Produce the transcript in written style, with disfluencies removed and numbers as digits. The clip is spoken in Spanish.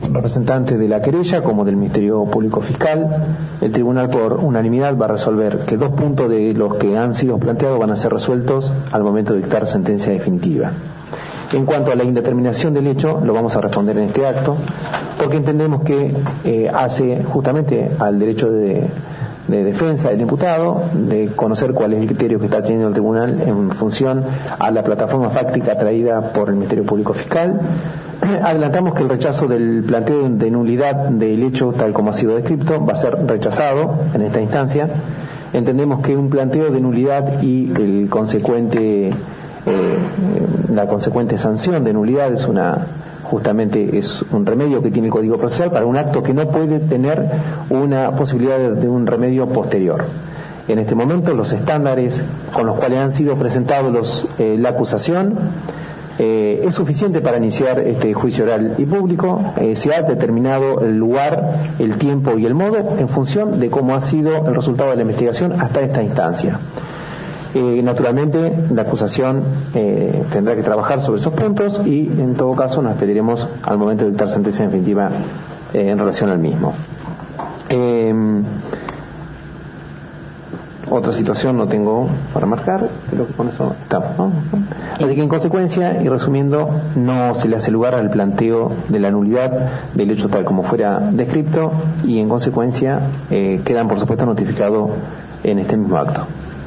representantes de la querella como del Ministerio Público Fiscal. El tribunal por unanimidad va a resolver que 2 puntos de los que han sido planteados van a ser resueltos al momento de dictar sentencia definitiva. En cuanto a la indeterminación del hecho, lo vamos a responder en este acto, porque entendemos que hace justamente al derecho de defensa del imputado, de conocer cuál es el criterio que está teniendo el tribunal en función a la plataforma fáctica traída por el Ministerio Público Fiscal. Adelantamos que el rechazo del planteo de nulidad del hecho tal como ha sido descrito va a ser rechazado en esta instancia. Entendemos que un planteo de nulidad y la consecuente sanción de nulidad justamente es un remedio que tiene el Código Procesal para un acto que no puede tener una posibilidad de un remedio posterior. En este momento los estándares con los cuales han sido presentados la acusación es suficiente para iniciar este juicio oral y público. Se ha determinado el lugar, el tiempo y el modo en función de cómo ha sido el resultado de la investigación hasta esta instancia. Naturalmente la acusación tendrá que trabajar sobre esos puntos y en todo caso nos pediremos al momento de dictar sentencia definitiva en relación al mismo. Otra situación no tengo para marcar, creo que con eso estamos, ¿no? Así que en consecuencia y resumiendo, no se le hace lugar al planteo de la nulidad del hecho tal como fuera descrito y en consecuencia quedan por supuesto notificados en este mismo acto.